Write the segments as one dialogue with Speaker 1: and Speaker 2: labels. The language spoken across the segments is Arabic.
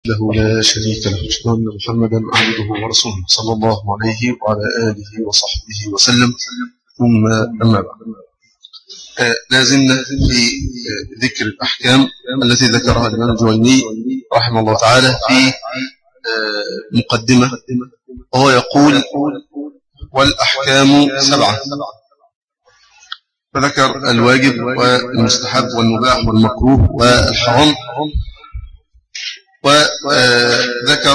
Speaker 1: له لا شريك له، أشهد أن محمدا عبده ورسوله صلى الله عليه وعلى آله وصحبه وسلم. ثم أما بعد، لازلنا في ذكر الأحكام التي ذكرها الإمام الجويني رحمه الله تعالى في مقدمة، وهو يقول: والأحكام 7. فذكر الواجب والمستحب والمباح والمكروه والحرام، وذكر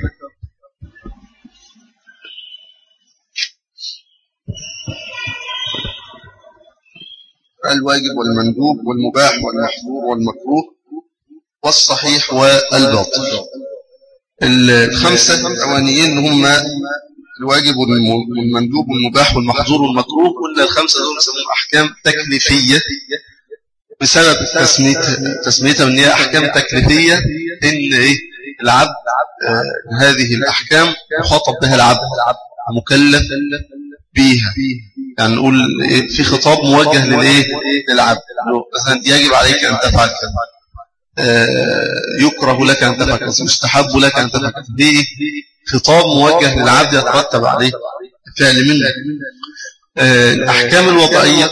Speaker 1: الواجب والمندوب والمباح والمحظور والمكروه والصحيح والباطل. الخمسة الأولانيين هم الواجب والمندوب والمباح والمحظور والمكروه. كل الخمسة دول يسمون أحكام تكليفية بسبب تسميتها من هي أحكام تكليفية، إن العبد هذه الأحكام مخاطب بها العبد، مكلف بيها. يعني نقول في خطاب موجه للعبد، مثلا يجب عليك أن تفعل كذا، يكره لك أن تفعل كذا، مستحب لك أن تفعل كذا. دي خطاب موجه للعبد يترتب عليه فعل منه. الأحكام الوضعية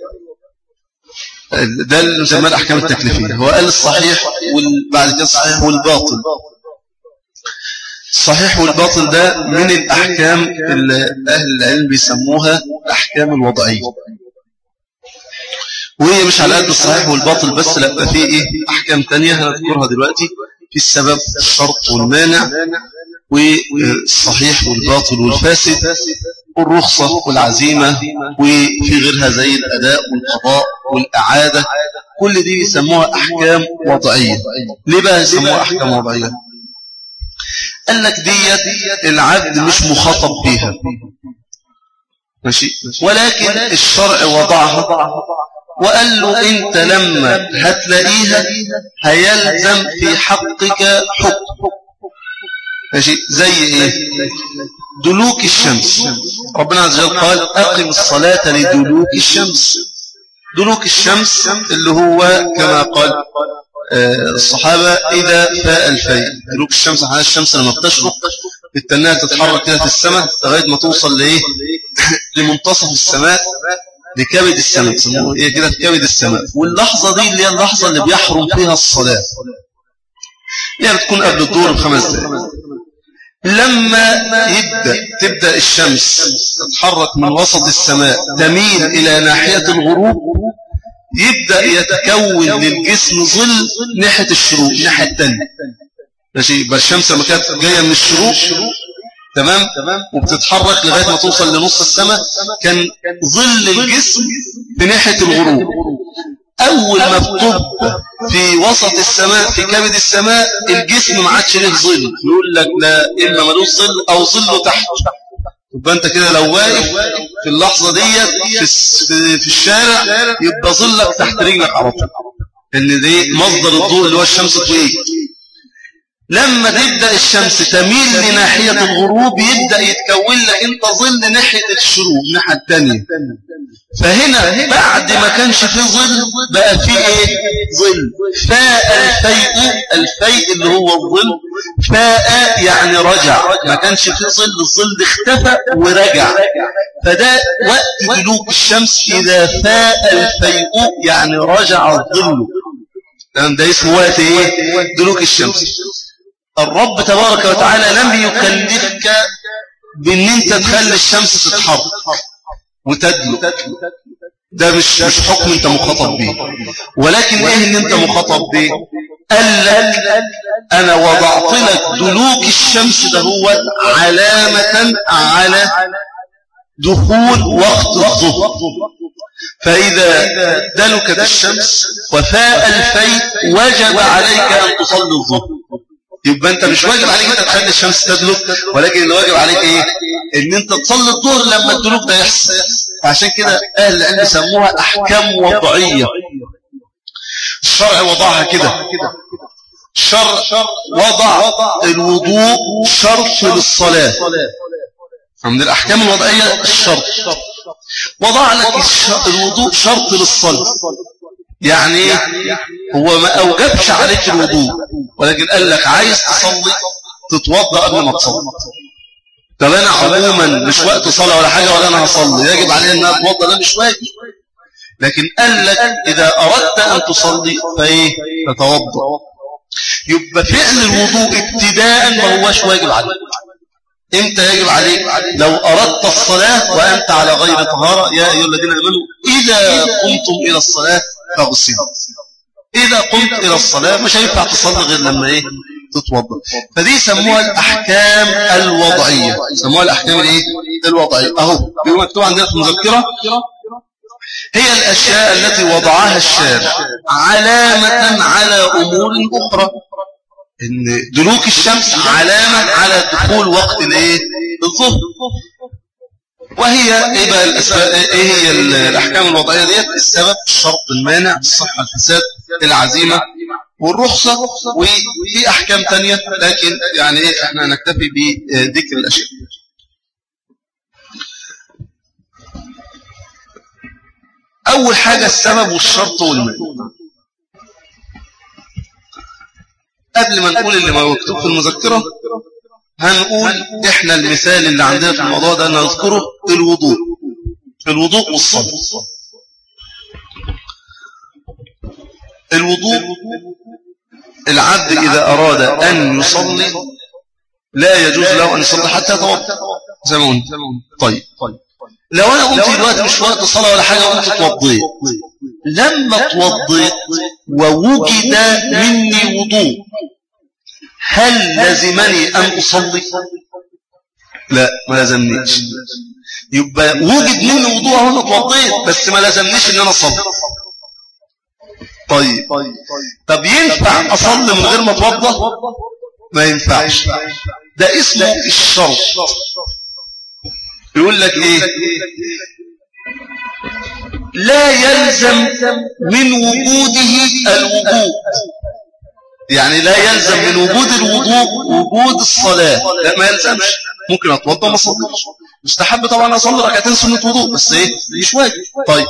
Speaker 1: ده اللي نسمى الأحكام التكليفية. هو قال الصحيح وبعد كده الصحيح والباطل. الصحيح والباطل ده من الأحكام اللي أهل العلم بيسموها الأحكام الوضعية، وهي مش على قد الصحيح والباطل بس، لا، في أحكام تانية هنذكرها دلوقتي، في السبب والشرط والمانع والصحيح والباطل والفاسد والرخصة والعزيمة، وفي غيرها زي الأداء والقضاء والإعادة. كل دي بيسموها أحكام وضعية. ليه بقى يسموها أحكام وضعية؟ قال لك ديت العبد مش مخاطب بيها، ماشي، ولكن الشرع وضعها وقال له انت لما هتلاقيها هيلزم في حقك حكم. ماشي، زي دلوك الشمس. ربنا عز وجل قال: أقم الصلاة لدلوك الشمس. دلوك الشمس اللي هو كما قال الصحابة: إذا فاء الفيء. دلوك الشمس، على الشمس لما بتشرق بالتناها تتحرك كده في السماء لغاية ما توصل لمنتصف السماء، لكبد السماء، هي كده في كبد السماء. واللحظة دي اللي هي اللحظة اللي بيحرم فيها الصلاة، يعني بتكون قبل الظهر ب5 دقائق. لما تبدأ الشمس تتحرك من وسط السماء تميل إلى ناحية الغروب، يبدأ يتكون للجسم ظل ناحية الشروق، ناحية التانية. ماشي، يبقى الشمس لما كانت جاية من الشروق، تمام، وبتتحرك لغاية ما توصل لنص السماء، كان ظل الجسم بناحية الغروب. أول ما بتبقى في وسط السماء في كبد السماء، الجسم ما عادش له ظل. يقول لك لا، إما ملوش ظل أو ظله تحت. يبقى أنت كده لو واقف في اللحظة ديت في الشارع، يبقى ظلك تحت رجلك على طول، إن دي مصدر الضوء اللي هو الشمس فوقيك. لما تبدأ الشمس تميل لناحية الغروب، يبدأ يتكون لك أنت ظل ناحية الشروق، الناحية الثانية. فهنا بعد ما كانش فيه ظل بقى فيه ظل. فاء الفيء اللي هو الظل. فاء يعني رجع، ما كانش فيه ظل، الظل اختفى ورجع. فده وقت دلوك الشمس، إذا فاء الفيء يعني رجع الظل. ده اسمه وقت دلوك الشمس. الرب تبارك وتعالى لم يكلفك بأن انت تخلي الشمس تتحرك وتدلك، ده مش حكم انت مخاطب به. ولكن اللي انت مخاطب به؟ قال لك انا وضعت لك دلوك الشمس ده هو علامة على دخول وقت الظهر. فإذا دلكت الشمس وفاء الفيء وجب عليك أن تصلي الظهر. يبقى انت مش واجب عليك انت تخلي الشمس تدلك، ولكن اللي واجب عليك ان انت تصلي الظهر لما الدلوك ده يحصل. عشان كده اهل العلم يسموها احكام وضعيه. الشرع وضعها كده. الشرع وضع الوضوء شرط للصلاه. من الاحكام الوضعيه الشرط. وضع لك الوضوء شرط للصلاه. يعني هو ما أوجبش عليك الوضوء، ولكن قال لك عايز تصلي تتوضأ قبل ما تصلي. طب أنا عموما مش وقت صلاة ولا حاجة ولا أنا هصلي يجب علي أن أتوضأ؟ لا مش واجب، لكن قال لك إذا أردت أن تصلي فإيه؟ تتوضأ. يبقى فعل الوضوء ابتداء ما هوش واجب عليك. امتى يجب عليك؟ لو أردت الصلاة وأنت على غير طهارة. يا أيها الذين آمنوا إذا قمتم إلى الصلاة فاغسلوا. إذا قمت إلى الصلاة مش هينفع تصلي غير لما إيه؟ تتوضأ. فدي سموها الأحكام الوضعية. سموها الأحكام الإيه؟ الوضعية. أهو بيقول مكتوب عندنا في المذكرة هي الأشياء التي وضعها الشارع علامة على أمور أخرى. إن دلوك الشمس علامة على دخول وقت الإيه؟ الظهر. وهي إيه بقى الأسباب؟ إيه هي الأحكام الوضعية ديت؟ السبب، الشرط، المانع، الصحة، الفساد، العزيمة والرخصة. وفي أحكام تانية لكن يعني إيه إحنا نكتفي بذكر الأشياء. أول حاجة السبب والشرط والمانع. قبل ما نقول اللي ما مكتوب في المذكرة هنقول إحنا المثال اللي عندنا في الموضوع ده نذكره الوضوء والصلاة. الوضوء العبد إذا أراد أن يصلي لا يجوز له أن يصلي حتى يتوضأ زي ما قلت. طيب لو أنا قلت دلوقتي مش وقت صلاة ولا حاجة وأنت توضيت، لما توضيت ووجد مني وضوء هل لازمني أن أصلي؟ لا ما لازمنيش. يبقى وجد مني وضوء وأنا توضيت بس ما لازمنيش أن أنا أصلي. طب ينفع أصلي من غير ما أتوضى؟ ما ينفعش. ده اسمه الشرط. يقول لك إيه؟ لا يلزم من وجوده الوضوء. يعني لا يلزم من وجود الوضوء وجود الصلاة. لا ما يلزمش. ممكن أتوضى ما أصليش. مستحب طبعا أصلي ركعتين سنة وضوء بس إيه؟ مش واجب. طيب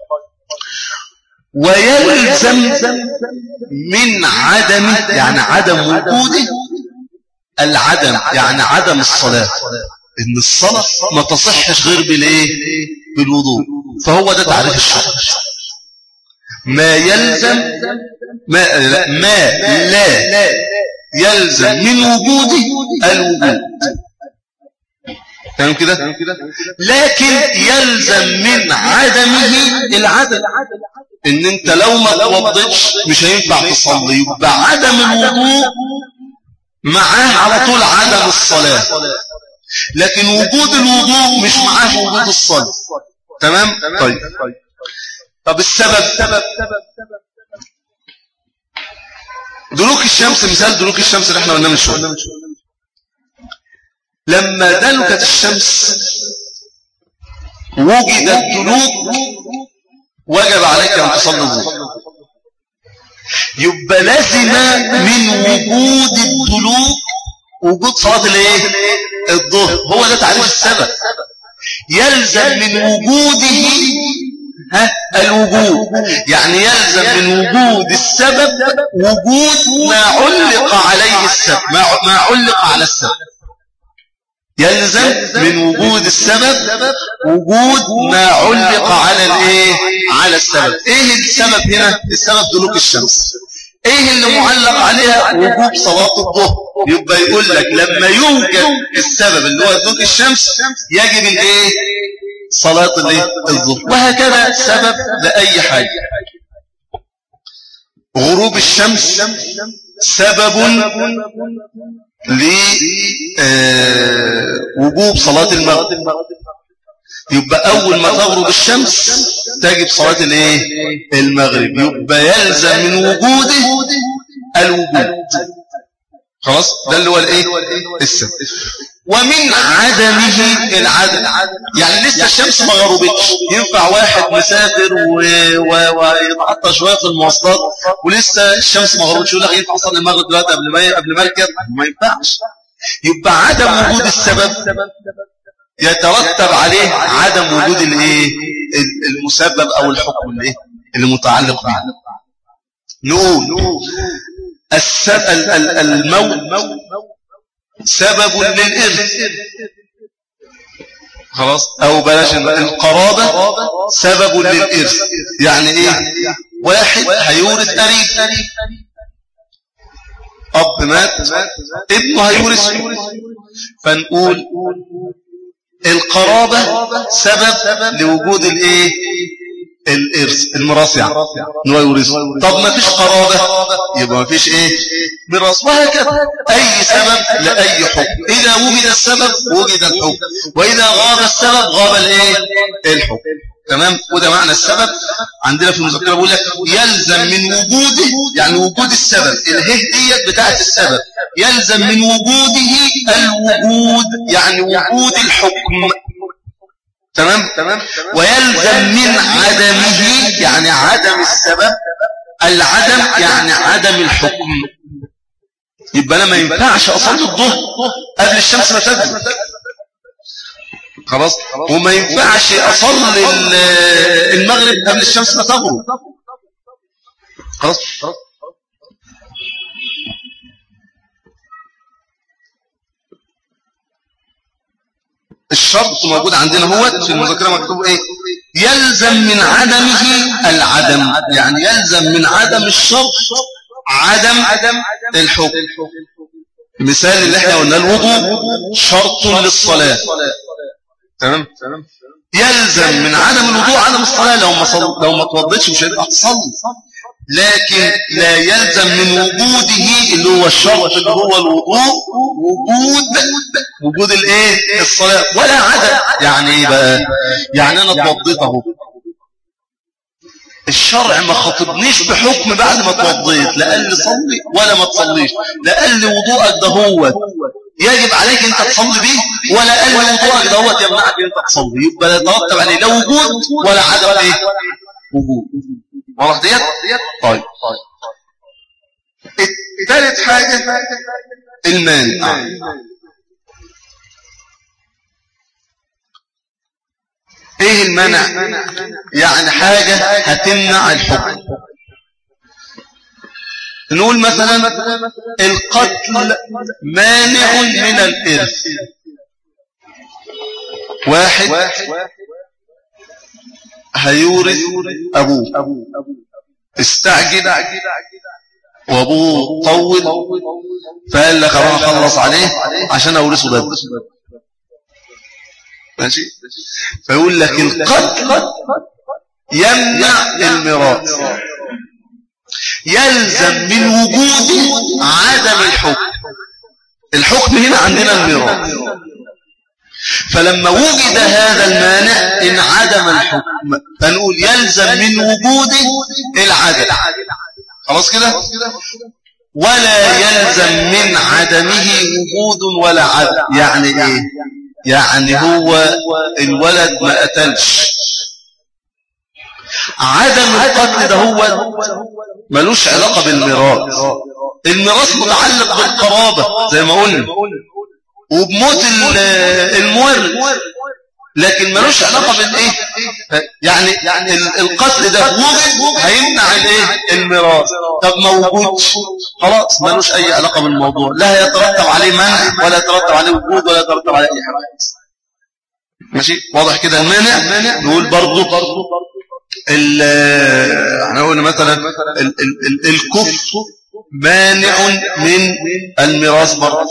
Speaker 1: ويلزم من عدمه يعني عدم وجوده العدم يعني عدم الصلاة. إن الصلاة ما تصحش غير بالإيه؟ بالوضوء. فهو ده تعريف الشرط. ما يلزم ما لا يلزم من وجوده الوجود. تمام كده؟ لكن يلزم من عدمه العدم. ان انت لو ما توضيتش مش هينفع تصلي. يبقى عدم الوضوء معاه على طول عدم الصلاة، لكن وجود الوضوء مش معاه وجود الصلاة. تمام؟ طب السبب دلوك الشمس. مثال دلوك الشمس اللي احنا قلنا من شوية. لما دلكت الشمس وجد الدلوك وجب عليك أن تصلي الظهر. يبقى لازم من وجود الدلوك وجود صلاة الايه؟ الظهر. هو ده تعريف السبب. يلزم من وجوده الوجود. يعني يلزم من وجود السبب وجود ما علق عليه السبب، ما علق على السبب. يلزم من وجود السبب وجود ما علق على الايه؟ على السبب. ايه السبب هنا؟ السبب دلوك الشمس. ايه اللي معلق عليها؟ وجوب صلاة الظهر. يبقى يقول لك لما يوجد السبب اللي هو دلوك الشمس يجب الايه؟ صلاة الظهر. وهكذا سبب لأي حاجة. غروب الشمس سبب لوجوب صلاة المغرب. يبقى أول ما تغرب الشمس تجب صلاة الايه؟ المغرب. يبقى يلزم من وجوده الوجود. خلاص ده اللي هو الايه؟ السبب. ومن عدمه العدم. يعني لسه الشمس ما غربتش. ينفع واحد مسافر ويتعطى شويه في المواصلات ولسه الشمس ما غربتش يقول لك ينفع اصلي المغرب دلوقتي قبل ما اركب؟ ما ينفعش. يبقى عدم وجود السبب يترتب عليه عدم وجود الايه؟ المسبب او الحكم الايه؟ اللي متعلق به. نقول الموت سبب للإرث، خلاص، أو بلاش القرابة سبب للإرث. يعني إيه؟ واحد هيورث قريب، أب مات ابنه هيورث، فنقول القرابة سبب لوجود الإيه؟ الإرث، الميراث يعني إنه يورث. طب ما فيش قرابة يبقى ما فيش إيه؟ ميراث. وهكذا أي سبب لأي حكم، إذا وجد السبب وجد الحكم، وإذا غاب السبب غاب الإيه؟ الحكم. تمام. وده معنى السبب عندنا في المذكرة، بقول لك يلزم من وجوده، يعني وجود السبب، الهدية بتاعت السبب يلزم من وجوده الوجود، يعني وجود الحكم. تمام. ويلزم من عدمه، يعني عدم السبب، العدم يعني عدم الحكم. يبقى انا ما ينفعش اصلي الظهر قبل الشمس ما تغرب، خلاص، وما ينفعش اصلي المغرب قبل الشمس ما تغرب، خلاص. الشرط موجود عندنا هو في المذكرة مكتوب ايه؟ يلزم من عدمه العدم، يعني يلزم من عدم الشرط عدم الحكم. المثال اللي احنا قلنا الوضوء شرط للصلاة، تمام. يلزم من عدم الوضوء عدم الصلاة، لو ما توضيتش مش هيبقى تصلي، لكن لا يلزم من وجوده اللي هو الشرط اللي هو الوضوء وجود الايه؟ الصلاة، ولا عدم. يعني ايه بقى؟ يعني انا اتوضيت اهو، الشرع ما خاطبنيش بحكم بعد ما اتوضيت، لا قال لي صلي ولا ما تصليش، لا قال لي وضوءك ده هو يجب عليك انت تصلي بيه، ولا قال لي وضوءك ده هو يمنعك انت تصلي. يبقى لا يترتب عليه لا وجود ولا عدم ايه؟ وجود. واضح ديت؟ طيب. الثالث حاجة المانع. ايه المانع؟ يعني حاجة هتمنع الحكم. نقول مثلا القتل مانع من الإرث. واحد هيورث أبوه، استعجل وأبوه طول، فقال لك أنا أخلص عليه عشان أورثه بدري، ماشي. فيقول لك القتل يمنع الميراث، يلزم من وجوده عدم الحكم. الحكم هنا عندنا الميراث، فلما وجد هذا المانع انعدم الحكم، فنقول يلزم من وجوده العدم، خلاص كده. ولا يلزم من عدمه وجود ولا عدم. يعني ايه؟ يعني هو الولد ما قتلش، عدم القتل ده هو ملوش علاقة بالميراث. الميراث متعلق بالقرابة زي ما قلنا وبموت المورث، لكن ملوش علاقة بالايه. يعني القتل ده وجد هيمنع الايه؟ الميراث. طب ما وجودش خلاص ملوش اي علاقة بالموضوع، لا يترتب عليه منع ولا يترتب عليه وجود ولا يترتب عليه اي حاجة، ماشي. واضح كده المانع. نقول برضو احنا قلنا مثلا الكفر مانع من الميراث برضو.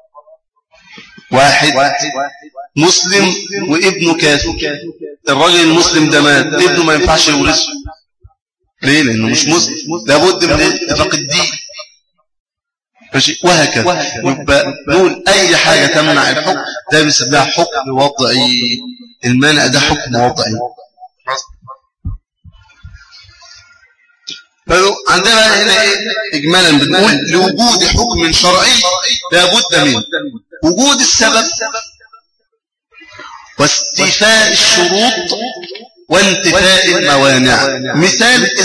Speaker 1: واحد مسلم وابنه كافر، الراجل المسلم ده مات، ابنه ما ينفعش يورثه. ليه؟ لانه مش مسلم، لابد من اتفاق الدين، ماشي. وهكذا. يبقى نقول اي حاجه تمنع الحكم ده بنسميها حكم وضعي. المانع ده حكم وضعي. عندنا هنا ايه اجمالا؟ بنقول لوجود حكم شرعي لابد من وجود السبب واستيفاء الشروط وانتفاء الموانع. مثال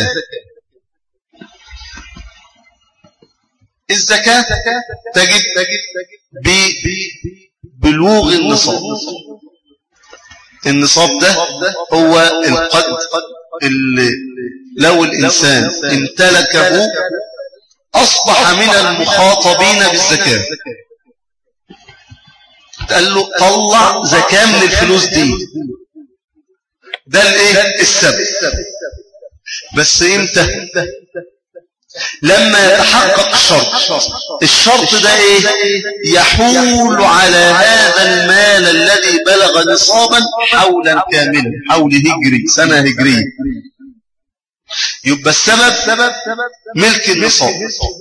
Speaker 1: الزكاة تجب ببلوغ النصاب، النصاب ده هو القدر اللي لو الإنسان امتلكه أصبح من المخاطبين بالزكاة. قال له طلع زكاة من الفلوس دي، ده الايه السبب. بس امتى؟ لما يتحقق الشرط ده ايه؟ يحول على هذا المال الذي بلغ نصابا حولا كاملا، حول هجري، سنة هجرية. يبقى السبب ملك النصاب،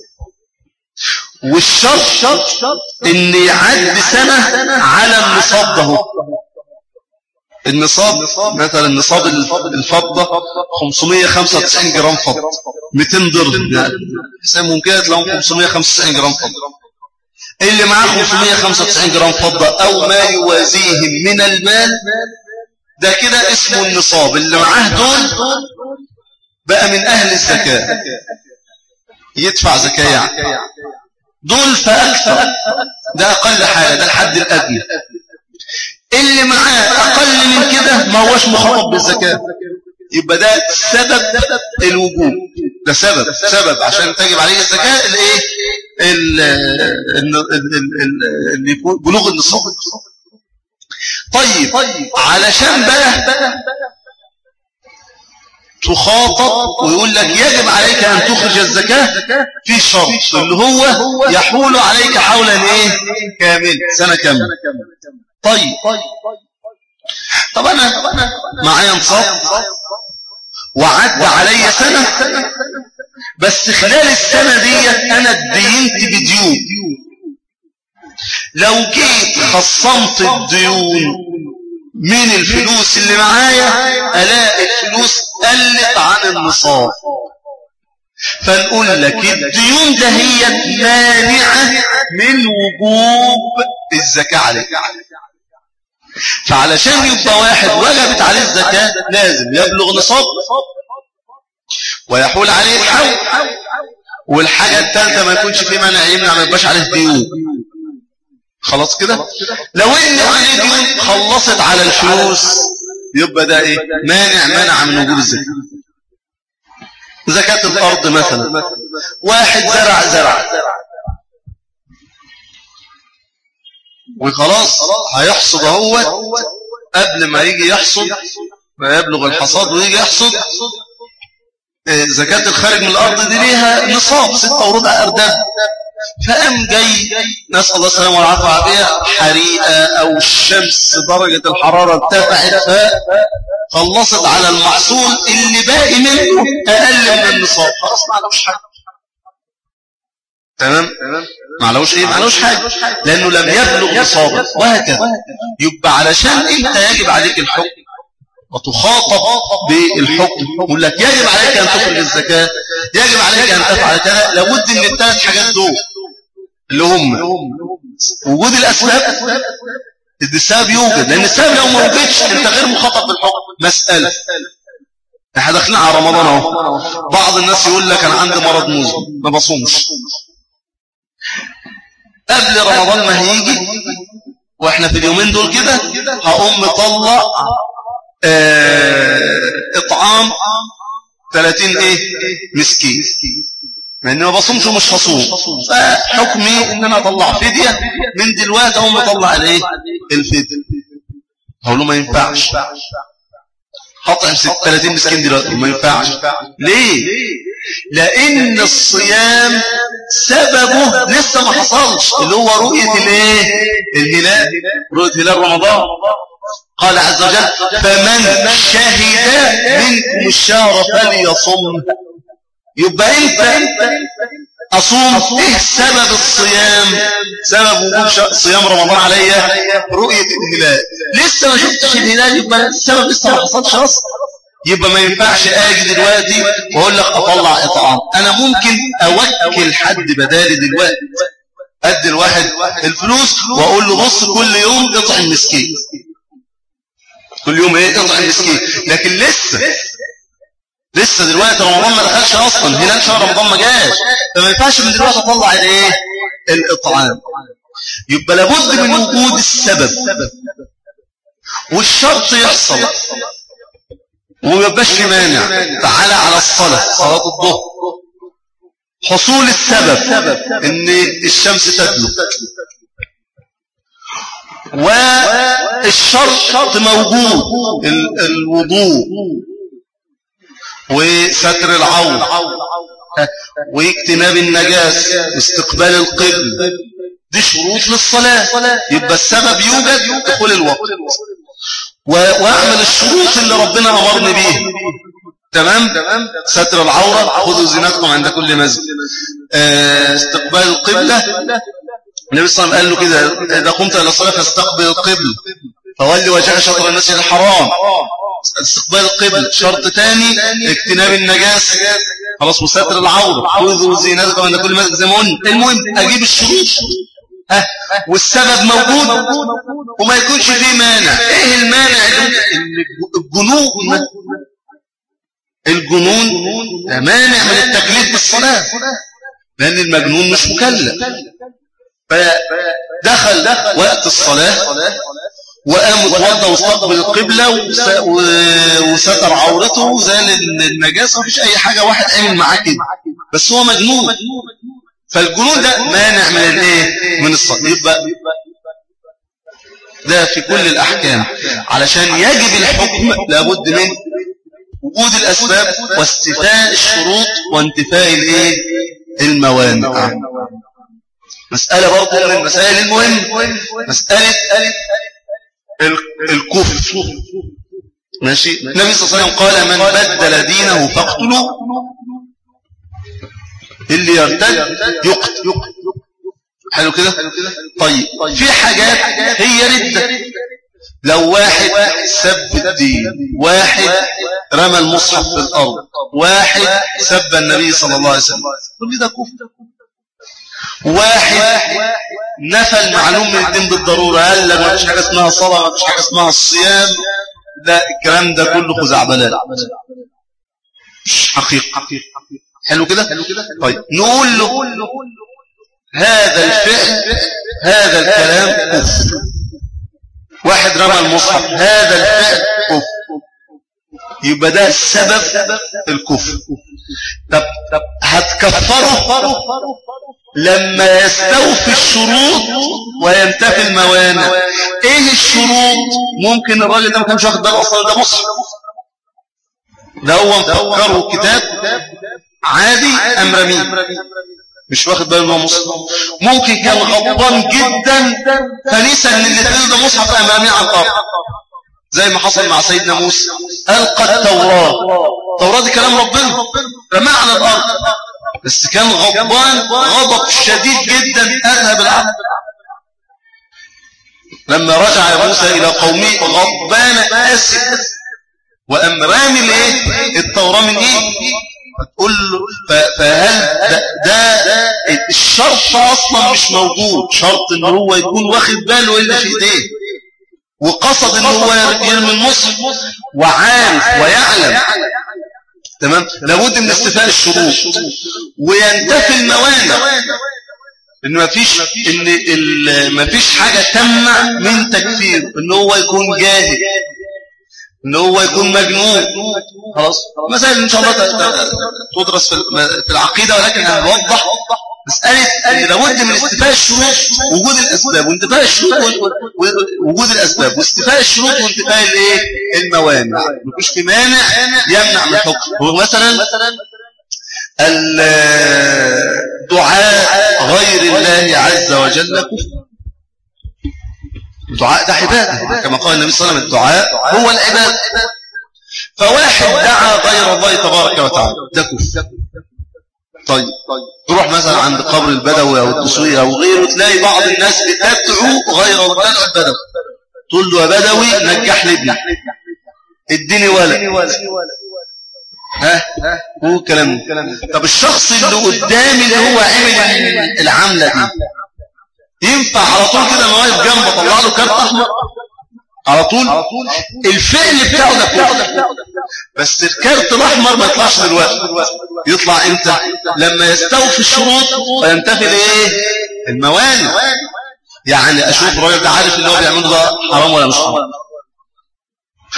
Speaker 1: والشرط ان يعد سنة على النصاب ده. النصاب مثلا نصاب الفضة 595 جرام فضة، 200 درهم يعني يسمون كده لهم 595 جرام فضة. اللي معاه 595 جرام فضة او ما يوازيهم من المال ده كده اسمه النصاب. اللي معاه دول بقى من اهل الزكاة، يدفع زكاة يعني. دول فأكثر، ده اقل حاجة، ده الحد الادنى. اللي معاه اقل من كده ما هوش مخاطب بالزكاة، يبقى ده سبب الوجوب، ده سبب عشان تجب عليه الزكاة الايه اللي يكون بلوغ النصاب. طيب علشان بقى تخاطب ويقول لك يجب عليك ان تخرج الزكاة في شرط اللي هو يحول عليك حولا ايه كامل، سنة كاملة. طيب طب انا معايا نصاب وعد علي سنة، بس خلال السنة دي انا اتدينت بديون. لو جيت خصمت الديون من الفلوس اللي معايا الاقي الفلوس قلت عن النصاب، فنقول لك الديون ده هي مانعة من وجوب الزكاة عليك. فعلشان يبقى واحد وجبت عليه الزكاة لازم يبلغ نصاب ويحول عليه الحول، والحاجة الثالثة ما يكونش فيه مانع يمنع ما يبقاش عليه ديون. خلاص كده. لو ان عليه ديون خلصت على الفلوس يبقى ده ايه مانع من وجود الزكاة. زكاة الارض مثلا، واحد زرع وخلاص هيحصد اهو، قبل ما يجي يحصد ما يبلغ الحصاد ويجي يحصد، زكاة الخارج من الارض دي ليها نصاب 6 أرداب. فقام جاي نسأل الله السلامة والعافية حريقة او الشمس درجة الحرارة ارتفعت خلصت على المحصول اللي باقي منه اقل من النصاب، خلاص ما علوش حاجة. تمام، ما علوش ايه، ما علوش حاجة لانه لم يبلغ نصابا، وهكذا. يبقى علشان انت يجب عليك الحكم وتخاطب بالحكم، يقول لك يجب عليك ان تخرج الزكاة، يجب عليك ان تفعل كذا، لابد من الثلاث حاجات دول اللي هم وجود الاسباب. السبب يوجد، لان السبب لو ما وجدش انت غير مخاطب بالحكم. مسألة احنا داخلين على رمضان اهو، بعض الناس يقول لك انا عندي مرض مزمن ما بصومش. قبل رمضان ما هيجي واحنا في اليومين دول كده هقوم مطلع اطعام 30 مسكين، مع اني ما بصومش ومش هصوم، فحكمي ان انا اطلع فدية من دلوقتي اقوم مطلع الفدية. هقول له ما ينفعش، هطعم 30 مسكين دلوقتي ما ينفعش. ليه؟ لان الصيام سببه لسه ما حصلش، اللي هو رؤية الهلال، رؤية هلال رمضان. قال عز وجل فمن شهد منكم الشهر فليصم. يبقى انت اصوم، ايه سبب الصيام؟ سبب وجوب صيام رمضان عليا رؤية الهلال، لسه ما شفتش الهلال، يبقى السبب لسه ما حصلش اصلا. يبقى ما ينفعش اجي دلوقتي واقول لك اطلع اطعام. انا ممكن اوكل حد بدالي دلوقتي، ادي الواحد الفلوس واقول له بص كل يوم اطعم مسكين، كل يوم اطعم مسكين. لكن لسه دلوقتي رمضان ما دخلش اصلا، هلال شهر رمضان ما جاش، فما ينفعش من دلوقتي اطلع الاطعام. يبقى لابد من وجود السبب، والشرط يحصل وما يبقاش في مانع، تعالى على الصلاة، صلاة الظهر، حصول السبب ان الشمس تدلك والشرط موجود، الوضوء وستر العورة واجتناب النجاس واستقبال القبل، دي شروط للصلاة. يبقى السبب يوجد، دخول الوقت، واعمل الشروط اللي ربنا امرني بيها. تمام. ستر العورة، خذوا زينتكم عند كل مسجد، استقبال القبلة، النبي صلى الله عليه وسلم قال له كده: إذا قمت إلى الصلاة فاستقبل القبل فولي وجهك شطر المسجد الحرام. استقبال القبل. شرط تاني اجتناب النجاسة، خلاص، وستر العورة، خذوا زينتكم عند كل مسجد، زي ما قلنا. المهم اجيب الشروط والسبب موجود وما يكونش فيه مانع. ايه المانع؟ الجنون ده مانع من التكليف بالصلاة، لأن المجنون مش مكلف. فدخل وقت الصلاة وقام متوضا واستقبل القبلة وستر عورته وزال النجاسة، مفيش أي حاجة، واحد عمل معاه كده، بس هو مجنون. فالجنون ده مانع من الايه؟ من الصلاة. يبقى ده في كل الأحكام. علشان يجب الحكم لابد من وجود الأسباب واستيفاء الشروط وانتفاء الايه؟ الموانع. مسألة برضه من المسائل المهمة، مسألة الكفر. ماشي. النبي صلى الله عليه وسلم قال: من بدل دينه فاقتلوه. اللي يرتد يقتل. حلو كده. طيب، في حاجات هي ردة. لو واحد سب الدين، واحد رمى المصحف في الأرض، واحد سب النبي صلى الله عليه وسلم، كل ده كفر. واحد نفى المعلوم من الدين بالضرورة، قال لك ما فيش حاجة اسمها صلاة، ما فيش حاجة اسمها الصيام، لا، الكلام ده كله خزعبلات، مش حقيقة. حلو كده. طيب، نقول له هذا الفعل، هذا الكلام كفر. واحد رمى المصحف، هذا الفعل كفر، يبقى ده السبب الكفر. طب هتكفره لما يستوفي الشروط وينتفي الموانع. ايه الشروط؟ ممكن الراجل ده ما كانش واخد باله اصلا ده مصحف، ده هو مفكره كتاب عادي ام رميه، مش واخد باله ان هو مصحف. ممكن كان غضبان جدا فنسى ان اللي ده مصحف امامي على الارض، زي ما حصل مع سيدنا موسى، القى التوراة دي كلام ربنا، رماها على الارض، بس كان غضبان غضب شديد جدا اذهب العقل. لما رجع موسى الى قومه غضبان اسف، وقام رامي الايه؟ التوراة من ايه؟ تقول له فهل ده الشرط اصلا مش موجود، شرط ان هو يكون واخد باله اللي في ايديه وقصد ان هو يرمي المصحف وعارف ويعلم. تمام. لابد من استيفاء الشروط وينتفي الموانع، ان مفيش حاجه تمنع من تكفير، ان هو يكون جاهل، ان هو يكون مجنون. خلاص، مسائل ان شاء الله تدرس في العقيده، ولكن هنوضح مساله ان لابد من استيفاء الشروط، وجود الاسباب وانتفاء الشروط، وجود الاسباب واستيفاء الشروط وانتفاء الايه؟ الموانع. مفيش في مانع يمنع من الحكم. هو مثلا الدعاء غير الله عز وجل كفر. الدعاء ده عباده، كما قال النبي صلى الله عليه وسلم: الدعاء هو العباده. فواحد دعا غير الله تبارك وتعالى، ده كفر. طيب، تروح مثلا عند قبر البدوي او الدسوقي او غيره، تلاقي بعض الناس بتدعو غير الله البدوي، تقول له: يا بدوي نجح لي ابني، اديني ولد. هو الكلام ده. طب الشخص اللي قدامي اللي هو عمل العمله دي، ينفع على طول كده ما واقف جنبه طلع له كارت احمر على طول؟ الفعل بتاعه ده كفر، بس الكارت الاحمر ما يطلعش دلوقتي، يطلع امتى؟ لما يستوفي الشروط وينتفي الايه؟ الموانع. يعني اشوف الراجل ده عارف اللي هو بيعمله ده حرام ولا مش حرام،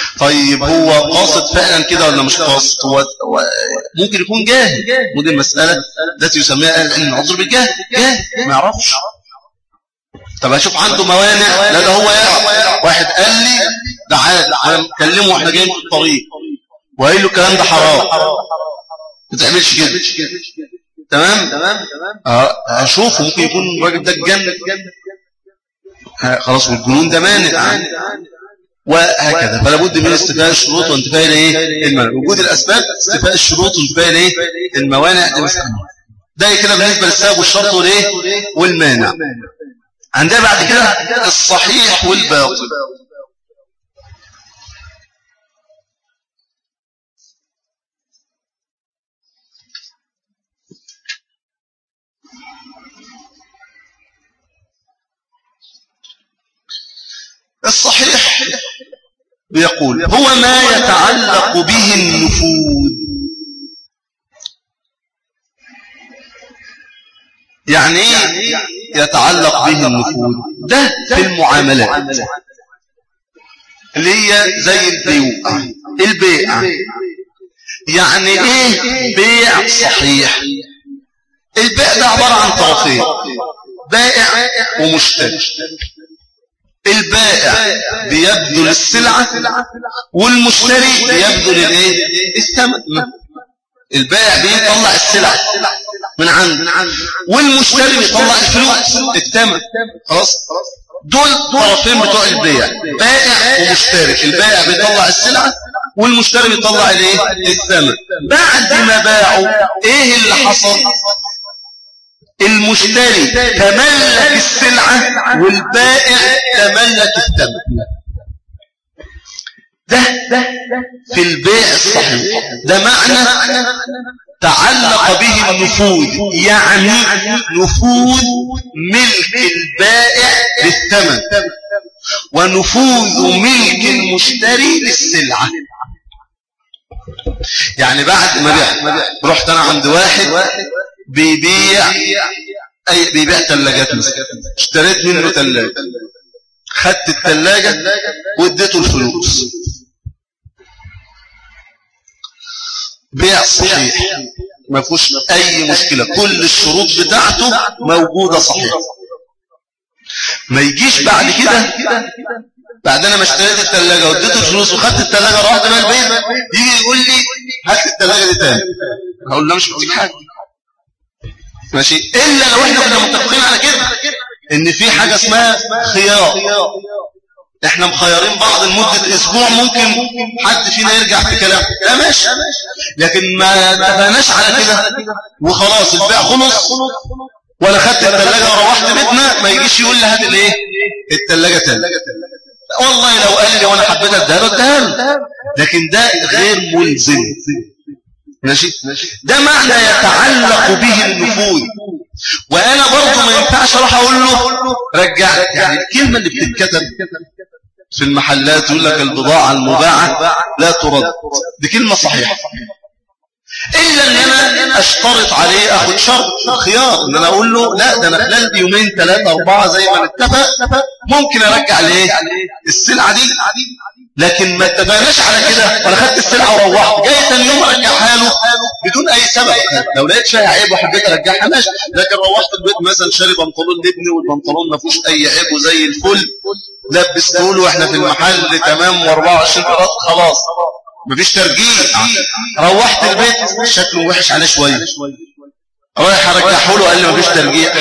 Speaker 1: طيب هو قاصد فعلا كده ولا مش قاصد؟ هو ممكن يكون جاهل، ودي المسألة التي يسميها أهل العلم العذر بالجهل، جاهل ما يعرفش. طب أشوف عنده موانع؟ لا ده هو يعرف. واحد قال لي ده عاد أنا مكلمه واحنا جايين في الطريق وقال له الكلام ده حرام، ما تعملش كده. تمام. هشوفه ممكن يكون الراجل ده اتجنن خلاص، والجنون ده مانع وهكذا. فلا بد من استيفاء الشروط وانتفاء الموانع. وجود الاسباب، استيفاء الشروط وانتفاء الموانع. ده كده بالنسبه للسبب والشرط والمانع. عندنا بعد كده الصحيح والباطل. الصحيح بيقول هو ما يتعلق به النفوذ. يعني ايه يتعلق به النفوذ؟ ده في المعاملات اللي هي زي البيع. يعني ايه بيع صحيح؟ البيع ده عبارة عن طرفين، بائع ومشتري. البائع بيبذل السلعة والمشتري بيبذل الثمن. البائع بيطلع السلعة من عنده والمشتري بيطلع الفلوس الثمن. خلاص، دول طرفين بتوع البيع، بائع ومشتري. البائع بيطلع السلعة والمشتري بيطلع الثمن. بعد ما باعوا ايه اللي حصل؟ المشتري تملك السلعة والبائع تملك الثمن. ده في البيع الصحيح. ده معنى تعلق به النفوذ، يعني نفوذ ملك البائع للثمن ونفوذ ملك المشتري للسلعة. يعني بعد ما بعت، رحت انا عند واحد بيبيع ثلاجات مثلا، اشتريت منه ثلاجة، خدت الثلاجة واديته الفلوس. بيع صحيح ما فيهوش اي مشكلة، كل الشروط بتاعته موجودة صحيح. ما يجيش بعد كده بعد انا ما اشتريت الثلاجة واديته الفلوس وخدت الثلاجة روحت بقى البيت، يجي يقول لي هات الثلاجة دي تاني. هقول له مش بديك حاجة، ماشي، الا لو احنا كنا متفقين على كده ان في حاجة اسمها خيار، احنا مخيرين بعض لمدة اسبوع، ممكن حد فينا يرجع في كلامه، لا ماشي. لكن ما اتفقناش على كده وخلاص البيع خلص وانا خدت الثلاجة وروحت بيتنا، ما يجيش يقول لي هات الثلاجة تاني. والله لو قال لي وانا حبيت اديها له، لكن ده غير ملزم. ماشي، ده معنى يتعلق به النفوذ. وانا برضه ما ينفعش اروح اقول له رجع. يعني الكلمه اللي بتتكتب في المحلات يقول لك البضاعه المباعه لا ترد، دي كلمه صحيحه، الا ان انا اشترط عليه، اخد شرط خيار ان انا اقول له لا ده انا خلال يومين 3 4 زي ما نتفق ممكن ارجع السلعه دي. لكن ما اتفقناش على كده، وانا خدت السلعه وروحت، جاي ثاني يوم ارجعها له بدون اي سبب. لو لقيت فيها عيب وحبيت ارجعها ماشي، لكن روحت البيت مثلا شاري بنطلون لابني والبنطلون ما فيهوش اي عيب وزي الفل، لبسته له واحنا في المحل تمام و24 قراط، خلاص مفيش ترجيع. روحت البيت شكله وحش عليه شويه، رايح ارجعه له قال لي مفيش ترجيع،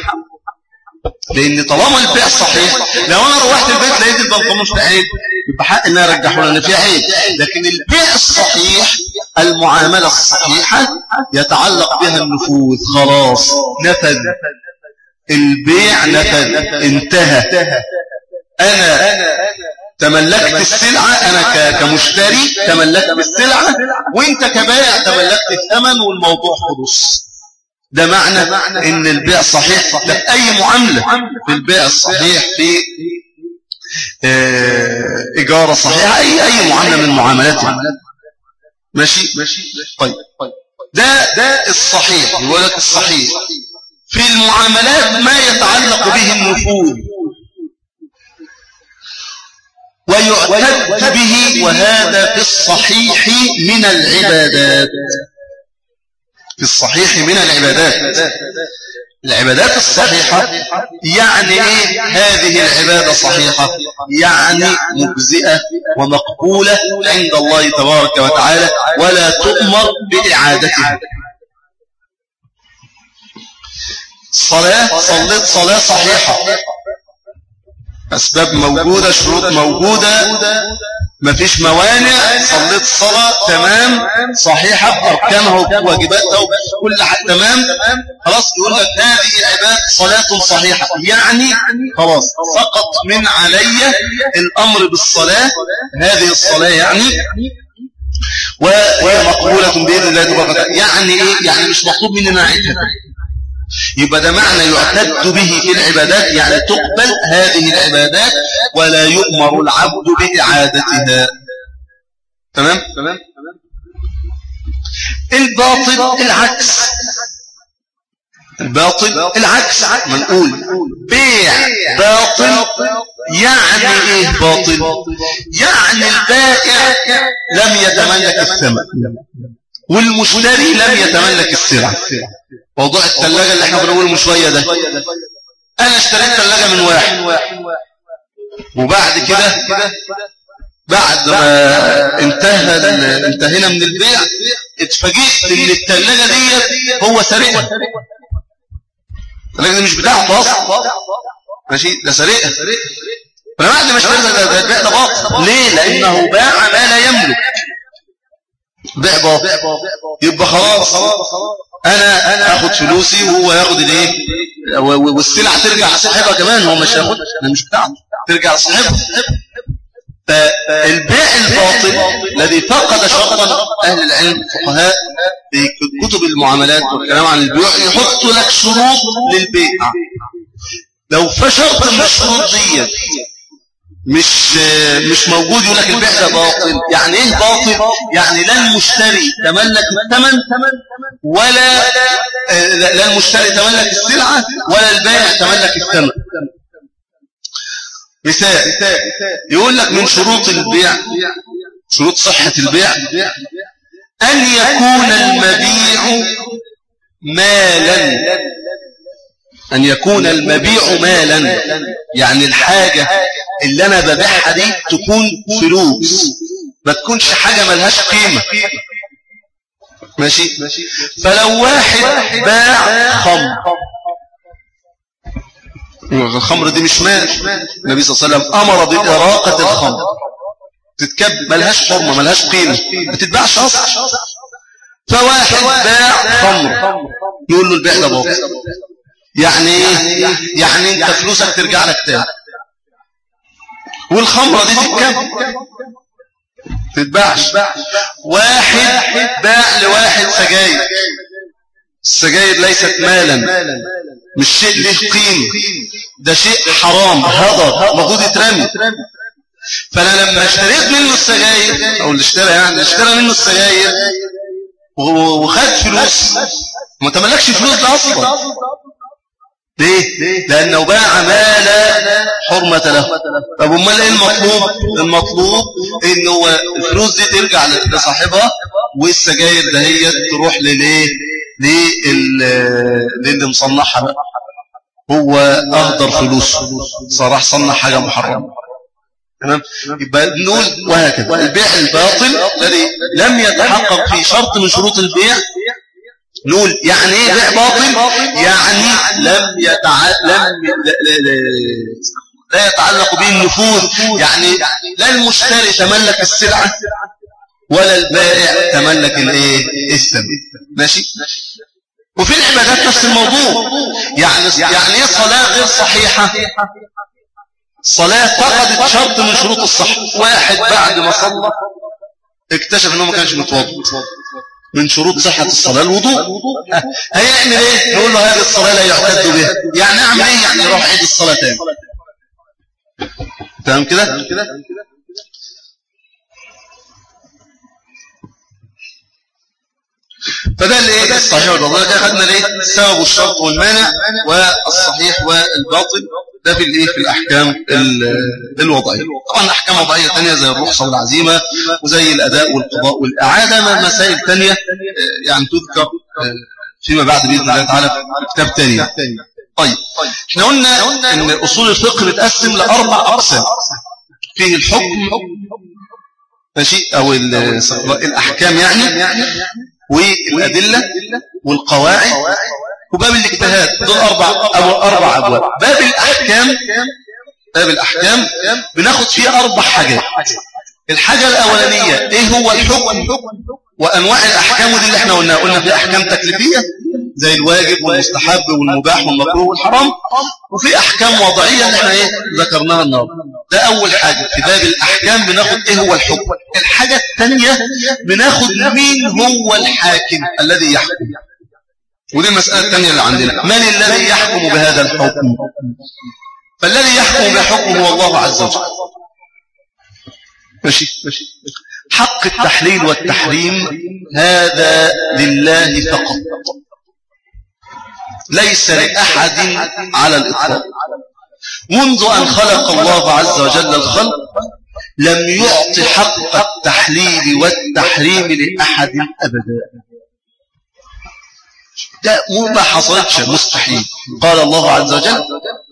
Speaker 1: لان طالما البيع صحيح، لو انا روحت البيت لقيت البنطلون في عيب يبقى حق ان انا ارجعه لان فيه عيب. لكن البيع الصحيح، المعامله الصحيحه يتعلق بها النفوذ، خلاص نفذ البيع، نفذ انتهى. انا تملكت السلعه، انا كمشتري تملكت السلعه، وانت كبائع تملكت الثمن والموضوع خلص. ده معنى ان البيع صحيح. ده في اي معاملة، في البيع الصحيح، في اجارة صحيحة، اي معاملة من المعاملات. ماشي. طيب ده الصحيح. يقول لك الصحيح في المعاملات ما يتعلق به النفوذ. ويعتد به، وهذا في الصحيح من العبادات. في الصحيح من العبادات. العبادات الصحيحة يعني إيه؟ هذه العبادة صحيحة يعني مجزئة ومقبولة عند الله تبارك وتعالى، ولا تؤمر بإعادتها. صليت صلاة صحيحة، أسباب موجودة، شروط موجودة، مفيش موانع، صليت صلاة تمام صحيحة بأركانها وواجباتها وكل حاجة تمام، خلاص يقول لك هذه عبادة صلاة صحيحة، يعني خلاص سقط من علي الأمر بالصلاة، هذه الصلاة يعني، وهي مقبولة بإذن الله تبارك وتعالى. يعني إيه؟ يعني مش مطلوب مننا نعيدها. يبقى ده معنى يعتد به في العبادات، يعني تقبل هذه العبادات ولا يؤمر العبد بإعادتها. تمام؟ الباطل العكس. الباطل العكس، ما نقول بيع باطل يعني ايه باطل؟ يعني البائع لم يتملك الثمن والمشتري لم يتملك السلعة. موضوع الثلاجة اللي احنا بنقول من شوية ده، انا اشتريت ثلاجة من واحد، وبعد كده بعد ما انتهينا من البيع اتفاجئت ان الثلاجة دي هو سرقها. الثلاجة دي مش بتاعته اصلا، ماشي، ده سرقها. فانا بعد ما اشتريتها ده البيع ده باطل. ليه؟ لانه باع ما لا يملك، بيع باطل. يبقى خلاص انا اخد فلوسي وهو ياخد الايه، والسلعه ترجع لصاحبها كمان، هو مش هياخدها، انا مش بتاعته، ترجع لصاحبها. فالبيع الباطل الذي فقد شرطا اهل العلم الفقهاء في كتب المعاملات والكلام عن البيع يحط لك شروط للبيع. لو في شرط من الشروط دي مش موجود يقول لك البيع ده باطل. يعني ايه باطل؟ يعني لا المشتري تملك الثمن ولا لا المشتري تملك السلعة ولا البائع تملك الثمن. مثال يقول لك من شروط البيع، شروط صحة البيع، أن يكون المبيع مالا. أن يكون المبيع مالا، يعني الحاجة اللي أنا ببيعها دي تكون فلوس، ما تكونش حاجة ملهاش قيمة. ماشي. فلو واحد باع خمر، الخمر دي مش مال، النبي صلى الله عليه وسلم أمر بإراقة الخمر، تتكب ملهاش حرمة ملهاش قيمة، ما تتباعش أصلا. فواحد باع خمر يقول له البيع ده باطل. يعني ايه؟ يعني انت فلوسك ترجع لك تاني، والخمرة دي تتباعش. واحد باع لواحد سجاير، السجاير ليست مالا، مش شيء له قيمة، ده شيء حرام هدر المفروض يترمي. فانا لما اشتريت منه السجاير، او اللي اشترى منه السجاير وخد فلوس، ما تملكش فلوس ده اصلا. ليه؟ لأنه باع ما لا حرمة له. طب امال ايه المطلوب؟ المطلوب انه الفلوس دي ترجع لصاحبها، والسجاير ده هي تروح لليه؟ للي مصنعها بقى. هو اهدر فلوس، صراح صنع حاجة محرمة. تمام؟ يبقى نقول وهكذا البيع الباطل الذي لم يتحقق فيه شرط من شروط البيع، نقول يعني ايه بيع باطل؟ يعني لا يتعلق به النفوذ، يعني لا المشتري تملك السلعة ولا البائع تملك الايه؟ الثمن. ماشي. وفي العبادات نفس الموضوع. يعني ايه صلاة غير صحيحة؟ صلاة فقدت شرط من شروط الصحة. واحد بعد ما صلى اكتشف انه ما كانش متوضئ، من شروط صحة الصلاة الوضوء. هيعمل ايه؟ نقول له هذه الصلاة لا يعتد بها. يعني اعمل ايه؟ يعني يروح عيد الصلاة تاني. تمام كده؟ فده اللي ايه؟ الصحيح والباطل. كده خدنا الايه؟ السبب والشرط والمانع والصحيح والباطل. ده في الايه في الاحكام الوضعيه. طبعا احكام وضعيه ثانيه زي الرخصه والعزيمه وزي الاداء والقضاء والاعاده، مسائل ثانيه يعني تذكر فيما بعد باذن الله تعالى في كتاب ثاني. طيب احنا قلنا ان اصول الفقه بتقسم لاربع اقسام، فيه الحكم ماشي او الاحكام يعني، والادله والقواعد وباب الاجتهاد. دول اربع ابواب. باب الاحكام بناخد فيه اربع حاجات. الحاجه الاولانيه ايه هو الحكم وانواع الاحكام، ودي اللي احنا قلنا في احكام تكليفيه زي الواجب والمستحب والمباح والمكروه والحرام، وفي احكام وضعيه اللي احنا ذكرناها النهارده. ده اول حاجه في باب الاحكام، بناخد ايه هو الحكم. الحاجه الثانيه بناخد مين هو الحاكم الذي يحكم، ودي المساله الثانيه اللي عندنا، من الذي يحكم بهذا الحكم. فالذي يحكم بحكمه هو الله عز وجل. ماشي. حق التحليل والتحريم هذا لله فقط، ليس لأحد على الإطلاق. منذ أن خلق الله عز وجل الخلق لم يعط حق التحليل والتحريم لأحد أبدا. ده ما حصلتش، مستحيل. قال الله عز وجل: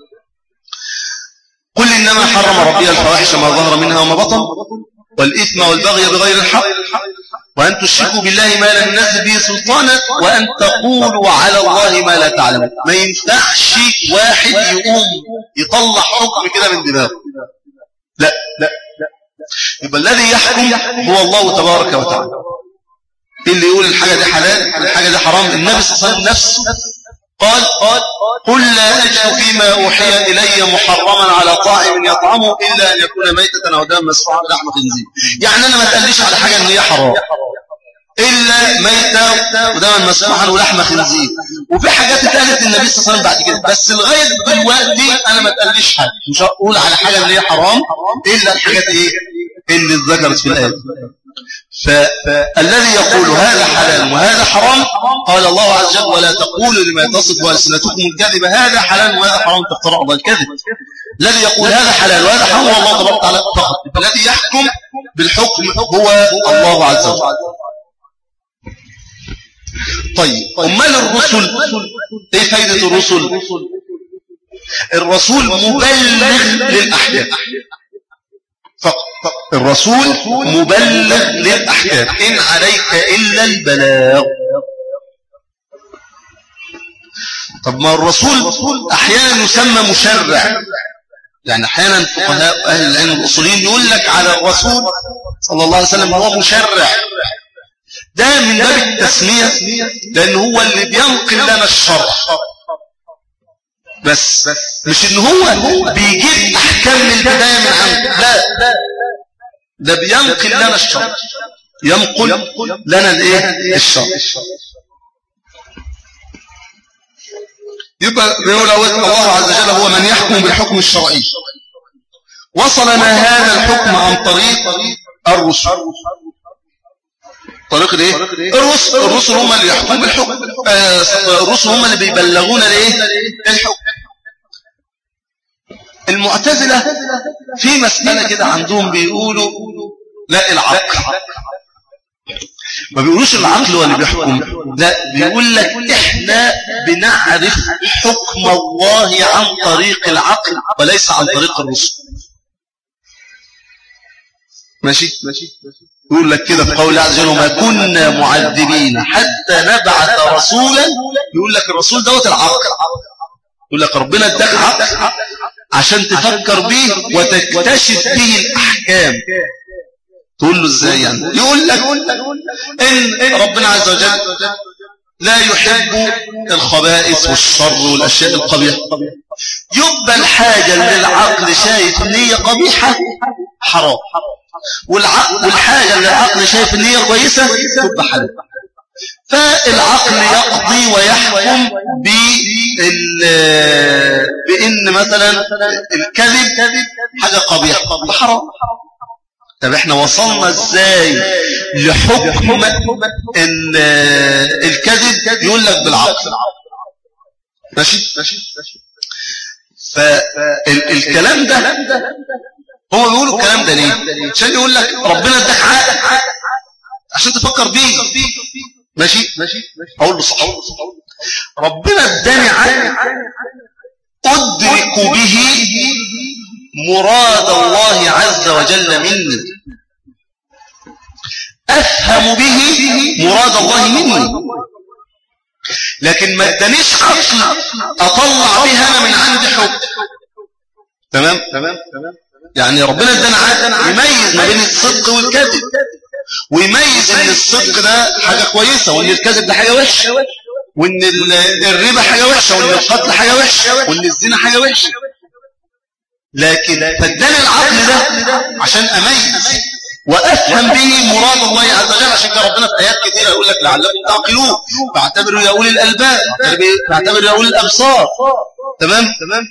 Speaker 1: قل إنما حرم ربي الفواحش ما ظهر منها وما بطن والإثم والبغي بغير الحق وأن تشركوا بالله ما لم ينزل به سلطانا وأن تقولوا على الله ما لا تعلمون. ما ينفعش واحد يقوم يطلع حكم كده من دماغه، لا. يبقى الذي يحكم هو الله تبارك وتعالى. اللي يقول الحاجة دي حلال الحاجة دي حرام. النبي صلى الله عليه وسلم نفسه قال: قل لا أجد فيما أوحي إلي محرما على طاعم يطعمه إلا أن يكون ميتة أو دما مسفوحا لحم خنزير. يعني أنا ما تقليش على حاجة إن هي حرام إلا ميتة ودما مسفوحا ولحم خنزير. وفي حاجات اتقالت النبي صلى الله عليه وسلم بعد كده، بس لغاية دلوقتي أنا ما تقليش حاجة، مش هقول على حاجة إن هي حرام إلا الحاجات اللي اتذكرت في الآية. فالذي يقول هذا حلال وهذا حرام قال الله عز وجل: ولا تقولوا لما تصف ألسنتكم الكذب هذا حلال وهذا حرام تفتروا على الكذب. الذي يقول هذا حلال وهذا حرام هو الله تبارك وتعالى فقط. الذي يحكم بالحكم هو الله عز وجل. طيب أمال الرسل ايه فايدة الرسل؟ الرسول مبلغ للأحكام فقط. الرسول مبلغ للأحكام، إن عليك إلا البلاغ. طب ما الرسول أحيانا يسمى مشرع، يعني أحيانا فقهاء أهل العلم الأصوليين يقول لك على الرسول صلى الله عليه وسلم هو مشرع. ده من باب التسمية، لأن هو اللي بينقل لنا الشرع، بس مش إن هو بيجيب أحكام من البداية من عنده، لا، ده بينقل لنا الشرع، ينقل لنا الشرع. يبقى بيقول الله عز وجل هو من يحكم بالحكم الشرعي. وصلنا هذا الحكم عن طريق الرسل. طريق الرسل هم اللي يحكمون بالحكم. الرسل هم اللي بيبلغون الحكم. المعتزلة في مسألة كده عندهم بيقولوا لا، العقل. ما بيقولوش العقل هو اللي بيحكم، لا، بيقول لك احنا بنعرف حكم الله عن طريق العقل وليس عن طريق الرسل. ماشي. يقول لك كده في قول الله عز وجل: وما كنا معذبين حتى نبعث رسولا. يقول لك الرسول دوت العقل. يقول لك ربنا اداك عقل عشان تفكر به وتكتشف به الأحكام. تقول له ازاي يعني؟ يقول لك ان ربنا عز وجل لا يحب الخبائث والشر والاشياء القبيحه، يبقى الحاجه اللي العقل شايف ان هي قبيحه حرام، والحاجه اللي العقل شايف ان هي كويسه تبقى حلال. فالعقل يقضي ويحكم بان مثلا الكذب حاجه قبيحه حرام. طب احنا وصلنا ازاي لحكم ان الكذب؟ يقول لك بالعقل. ماشي. فالكلام ده هو بيقولوا الكلام ده ليه؟ عشان يقول لك ربنا اداك عقل عشان تفكر بيه. ماشي اقول له صح. ربنا اداني عقل ادرك به مراد الله عز وجل مني، افهم به مراد الله مني، لكن ما ادانيش عقل اطلع به انا من عندي حكم. تمام. يعني ربنا ادانا عقل يميز ما بين الصدق والكذب، ويميز ان الصدق ده حاجه كويسه وان الكذب ده حاجه وحشه، وان الربا حاجه وحشه، وان القتل حاجه وحشه، وان الزنا حاجه وحشه. لكن فاداني العقل ده عشان اميز وافهم به مراد الله عز وجل. عشان كده ربنا في ايات كثيره يقول لك لعلكم تعقلون، فاعتبروا يا اولي الالباب، فاعتبروا يا اولي الابصار. تمام.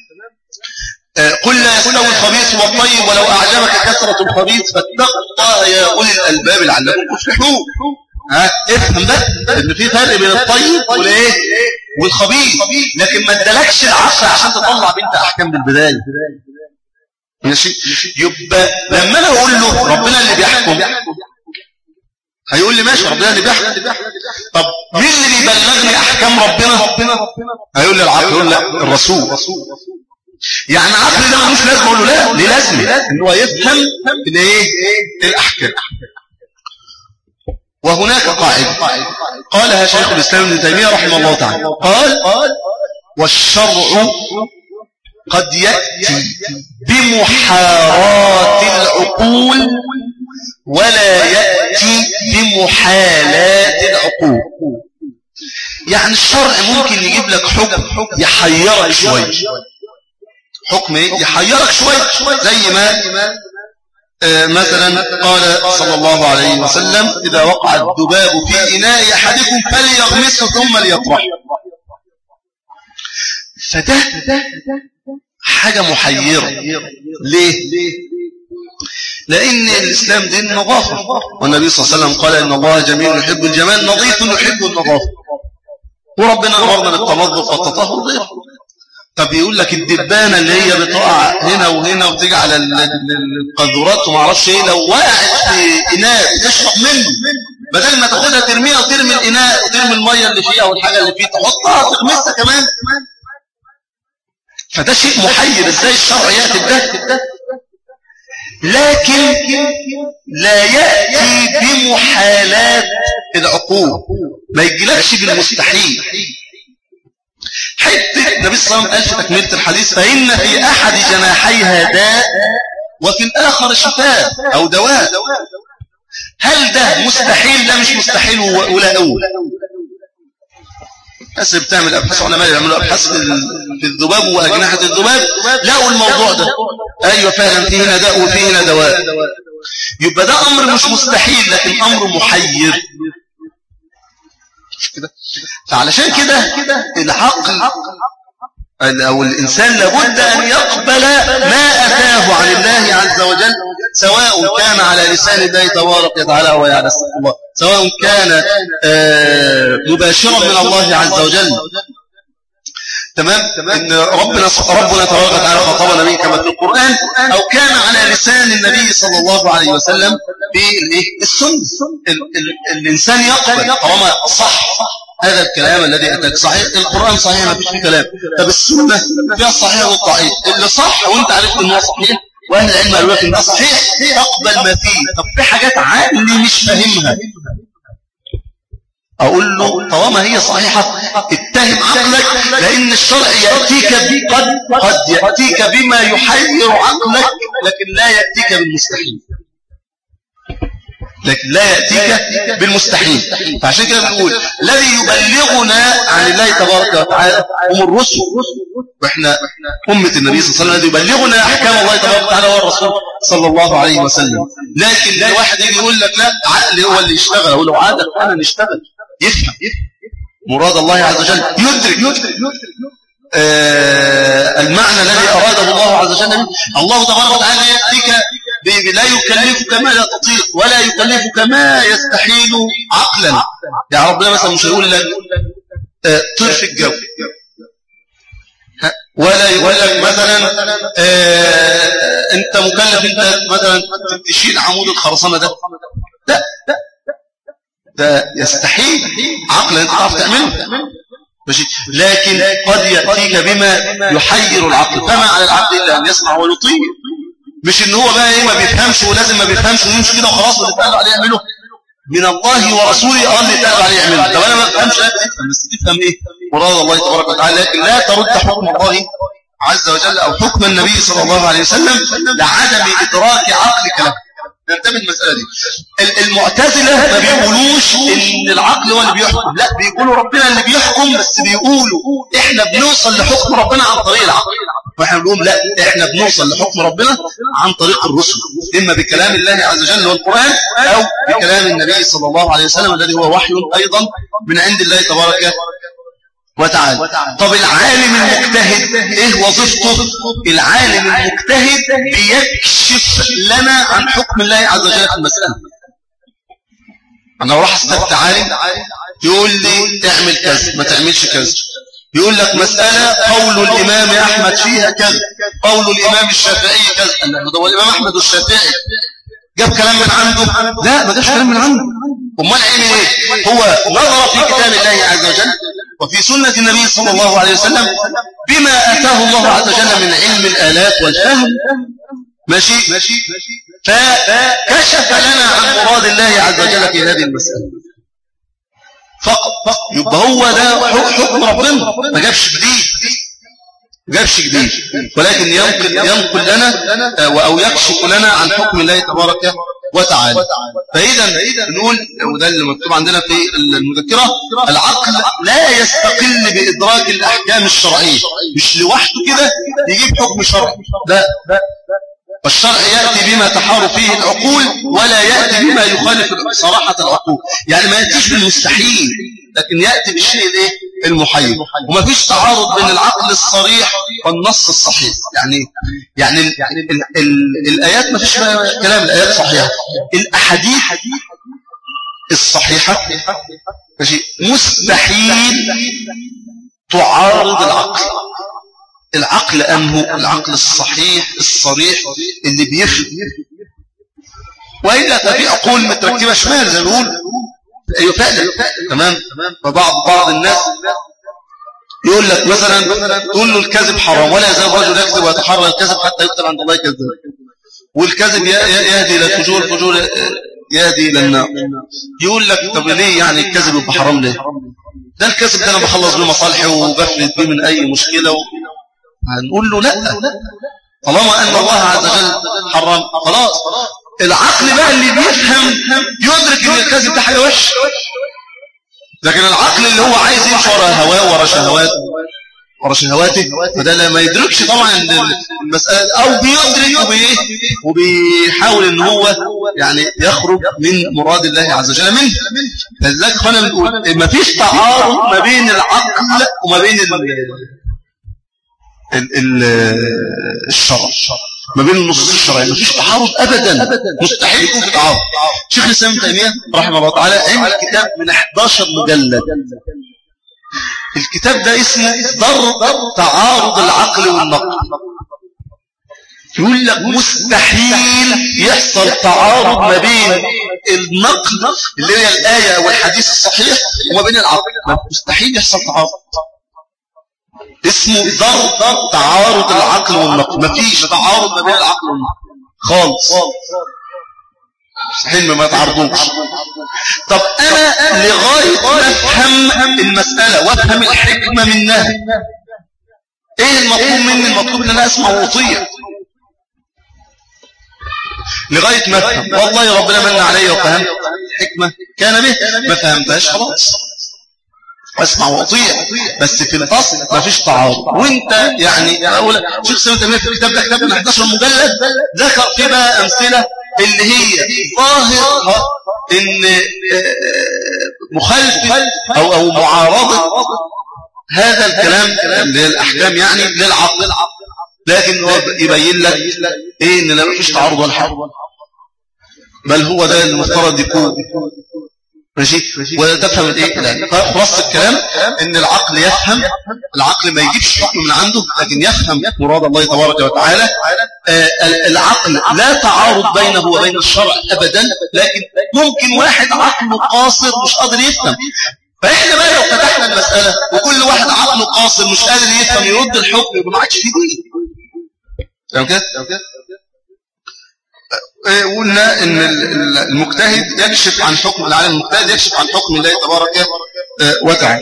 Speaker 1: قل لا يستوي الخبيث والطيب ولو اعجبك كثره الخبيث فاتقوا الله يا اولي الالباب لعلكم تفلحون. افهم بقى ان في فرق بين الطيب والايه والخبيث، لكن ما ادالكش العقل عشان تطلع بنت احكام بالبدايه. ماشي. يبقى لما انا اقول له ربنا اللي بيحكم، هيقول لي ماشي ربنا اللي بيحكم. طب مين اللي بيبلغني احكام ربنا؟ هيقول لي العقل. يقول لا الرسول. يعني عقل ده ملوش لازمه. اقول له لا ليه لازمه؟ ان هو يفهم الايه الاحكام. وهناك قاعده قالها شيخ الاسلام ابن تيميه رحمه الله تعالى، قال والشرع قد يأتي بمحارات العقول ولا يأتي بمحالات العقول. يعني الشرع ممكن يجيب لك حكم يحيرك شوية، حكم يحيرك شوية، زي ما مثلا قال صلى الله عليه وسلم إذا وقع الذباب في إناء أحدكم فليغمسه ثم ليطرحه. فده حاجة محيرة. ليه؟ لأن الإسلام دين نظافة، والنبي صلى الله عليه وسلم قال إن الله جميل يحب الجمال نظيف يحب النظافة، وربنا أمرنا بالتنظف والتطهر ضيف. طب يقول لك الدبانة اللي هي بتقع هنا وهنا وتيجي على القذورات وما اعرفش ايه، لو وقعت في إناء تشرب منه، بدل ما تاخدها ترميها وترمي الإناء وترمي المية اللي فيها والحاجة اللي فيه تحطها تغمسها كمان. فده شيء محير، ازاي الشرع يأتي بده؟ لكن لا يأتي بمحالات العقول، ما يجيلكش بالمستحيل. حتى النبي صلى الله عليه وسلم قال في تكملة الحديث فإن في أحد جناحيها داء وفي الآخر شفاء أو دواء. هل ده مستحيل؟ لا مش مستحيل ولا أول. الناس بتعمل أبحاث، علماء يعملوا أبحاث في الذباب وأجنحة الذباب، لقوا الموضوع ده. أيوة فعلا فيه هنا داء وفيه هنا دواء. يبقى ده أمر مش مستحيل لكن أمر محير. فعلشان كده العقل أو الإنسان لابد أن يقبل ما أتاه عن الله عز وجل، سواء كان على لسان الله تبارك وتعالى وعلى الله، سواء كان مباشرا من الله عز وجل. تمام. إن ربنا تبارك وتعالى خاطبنا به كما في القرآن، أو كان على لسان النبي صلى الله عليه وسلم بالسنة. الإنسان يقبل طالما صح هذا الكلام الذي أتاك صحيح. القرآن صحيح ما فيش فيه كلام، طب السنة فيها الصحيح والضعيف، اللي صح وانت عرفت انه صحيح واهل العلم قالوا لك انه صحيح اقبل ما فيه. طب في حاجات عقلي مش فاهمها، اقول له طالما هي صحيحة اتهم عقلك، لان الشرع يأتيك قد يأتيك بما يحير عقلك لكن لا يأتيك بالمستحيل، لكن لا يأتيك بالمستحيل. فعشان كده بنقول الذي يبلغنا عن الله تبارك وتعالى هم الرسل، واحنا أمة النبي صلى الله عليه وسلم الذي يبلغنا أحكام الله تبارك وتعالى هو الرسول صلى الله عليه وسلم. لكن لا واحد يجي يقول لك لا عقلي هو اللي يشتغل، أقول له عقلك أنا نشتغل، يفهم مراد الله عز وجل، يدرك المعنى الذي أراده الله عز وجل. الله تبارك وتعالى يأتيك لا يكلفك ما لا تطيق ولا يكلفك ما يستحيل عقلا. يعني ربنا مثلا مش هيقول لك طير في الجو، ولا يقول لك مثلا انت مكلف انت مثلا تشيل عمود الخرسانه ده، لا ده يستحيل عقلا انت تعرف تعمله ماشي. لكن قد يأتيك بما يحير العقل، فما على العبد إلا أن يسمع ويطيع. مش إن هو بقى إيه ما بيفهمش ولازم ما بيفهمش ويمشي كده وخلاص واللي اتقال عليه يعمله من الله ورسوله. اللي اتقال عليه يعمله. طب أنا ما بفهمش، لا تفهم، بس تفهم إيه مراد الله تبارك وتعالى، لكن لا ترد حكم الله عز وجل أو حكم النبي صلى الله عليه وسلم لعدم إدراك عقلك له. ننتبه المسألة دي. المعتزلة ما بيقولوش ان العقل هو اللي بيحكم، لا بيقولوا ربنا اللي بيحكم، بس بيقولوا احنا بنوصل لحكم ربنا عن طريق العقل. واحنا بنقول لا، احنا بنوصل لحكم ربنا عن طريق الرسل، اما بكلام الله عز وجل والقرآن او بكلام النبي صلى الله عليه وسلم الذي هو وحي ايضا من عند الله تبارك وتعالى. طب العالم المجتهد ايه وظيفته؟ العالم المجتهد بيكشف لنا عن حكم الله عز وجل في المسألة. انا راح استفتي عالم يقول لي تعمل كذا ما تعملش كذا، يقول لك مسألة قول الإمام أحمد فيها كذا، قول الإمام الشافعي كذا. ده هو الإمام أحمد والشافعي جاب كلام من عنده؟ لا، ما جابش كلام من عنده. امال علم ايه؟ هو نظر في كتاب الله عز وجل وفي سنة النبي صلى الله عليه وسلم بما آتاه الله عز وجل من علم الآلات والفهم، ماشي، فكشف لنا عن مراد الله عز وجل في هذه المسألة فقط. يبقى هو ده حكم ربنا، ما جابش جديد، ولكن ينقل لنا أو يكشف لنا عن حكم الله تبارك وتعالى. فإذا نقول، وده اللي مكتوب عندنا في المذكرة، العقل لا يستقل بإدراك الأحكام الشرعية، مش لوحده كده يجيب حكم شرعي، لا، والشرع يأتي بما تحار فيه العقول ولا يأتي بما يخالف صراحة العقول. يعني ما يأتيش بالمستحيل، لكن يأتي بالشيء المحير. وما فيش تعارض بين العقل الصريح والنص الصحيح. يعني الآيات ما فيش كلام، الآيات صحيحة، الأحاديث الصحيحة مستحيل تعارض العقل أنه العقل الصحيح الصريح اللي بيفهم. وإلا ففي عقول متركبة شمال زي ما بيقول. أيوة فعلا، تمام. فبعض الناس يقول لك مثلا تقول له الكذب حرام، ولا يزال الرجل يكذب ويتحرى الكذب حتى يكتب عند الله كذاب، والكذب يهدي إلى الفجور، الفجور يهدي إلى النار. يقول لك طب ليه يعني الكذب يبقى حرام ليه؟ ده الكذب ده أنا بخلص بيه مصالحي وبفلت بيه من أي مشكلة هنقول له لا، طالما أن الله عز وجل حرام خلاص. العقل بقى اللي بيفهم يدرك ان الكذب ده حاجه وحشه، لكن العقل اللي هو عايز يمشي ورا هواه ورا شهواته فده لا ما يدركش طبعا المساله، او بيدرك وبيحاول ان هو يعني يخرج من مراد الله عز وجل منه. فلذلك احنا بنقول ما فيش تعارض ما بين العقل وما بين الشرع، ما بين النصوص الشرعيه مفيش تعارض ابدا، مستحيل يكون في تعارض. شيخ الاسلام ابن تيميه رحمه الله تعالى عمل كتاب من 11 مجلد، الكتاب ده اسمه درء تعارض العقل والنقل. يقول لك مستحيل يحصل تعارض ما بين النقل اللي هي الايه والحديث الصحيح وما بين العقل، مستحيل يحصل تعارض. اسمه درء تعارض العقل والنقل، مفيش تعارض ما بين العقل والنقل خالص، مستحيل ما يتعارضوش. طب انا لغايه ما افهم المساله وافهم الحكمه منها، ايه المطلوب مني؟ المطلوب ان انا اسمع واطيع لغايه ما افهم. والله ربنا من علي وفهمت الحكمه كان به، ما فهمتهاش خلاص اسمع واطيع، بس في الاصل ما فيش تعارض. وانت يعني اقول شيخ سيد تيميه في الكتاب ده كتاب من 11 مجلد ذكر فيه بقى امثله اللي هي ظاهر ان مخالفه او معارضه هذا الكلام اللي هي الاحكام يعني للعقل، لكن هو يبين لك ايه ان ما فيش تعارض ولا حاجه، بل هو ده المفترض يكون ماشي. وتفهم الايه؟ خلاص الكلام ان العقل يفهم، العقل ما يجيبش حكم من عنده لكن يفهم مراد الله تبارك وتعالى. العقل لا تعارض بينه وبين الشرع ابدا، لكن ممكن واحد عقله قاصر مش قادر يفهم. فاحنا بقى لو فتحنا المساله وكل واحد عقله قاصر مش قادر يفهم يرد الحكم يبقى ما عادش في دين. تمام كده؟ قلنا ان المجتهد يكشف عن حكم العالم، المجتهد يكشف عن حكم الله تبارك وتعالى.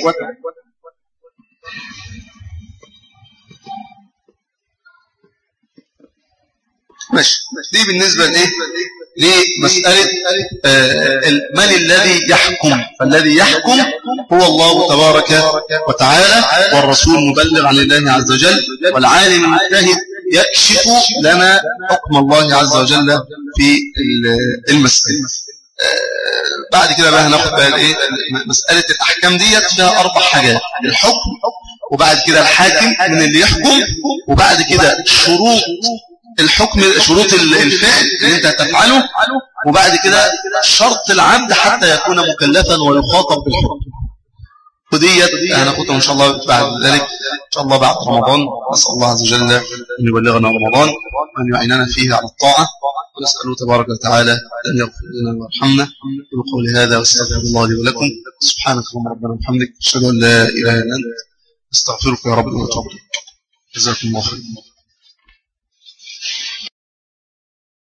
Speaker 1: ماشي. دي بالنسبه لايه؟ لمساله من الذي يحكم. فالذي يحكم هو الله تبارك وتعالى، والرسول مبلغ عن الله عز وجل، والعالم المجتهد يكشف لنا حكم الله عز وجل في المسألة. بعد كده بقى هناخد بقى الايه؟ مسألة الأحكام ديت فيها 4 حاجات: الحكم، وبعد كده الحاكم من اللي يحكم، وبعد كده شروط الحكم، شروط الفعل اللي انت هتفعله، وبعد كده شرط العبد حتى يكون مكلفا ويخاطب بالحكم. وديت هناخدها ان شاء الله بعد ذلك ان شاء الله بعد رمضان. نسال الله عز وجل ان يبلغنا رمضان وان يعيننا فيه على الطاعه، ونساله تبارك وتعالى ان يغفر لنا ويرحمنا. بقول هذا واستغفر الله لي ولكم. سبحانك اللهم ربنا وبحمدك، اشهد ان لا اله الا انت، استغفرك يا رب واتوب اليك. جزاكم الله خيرا.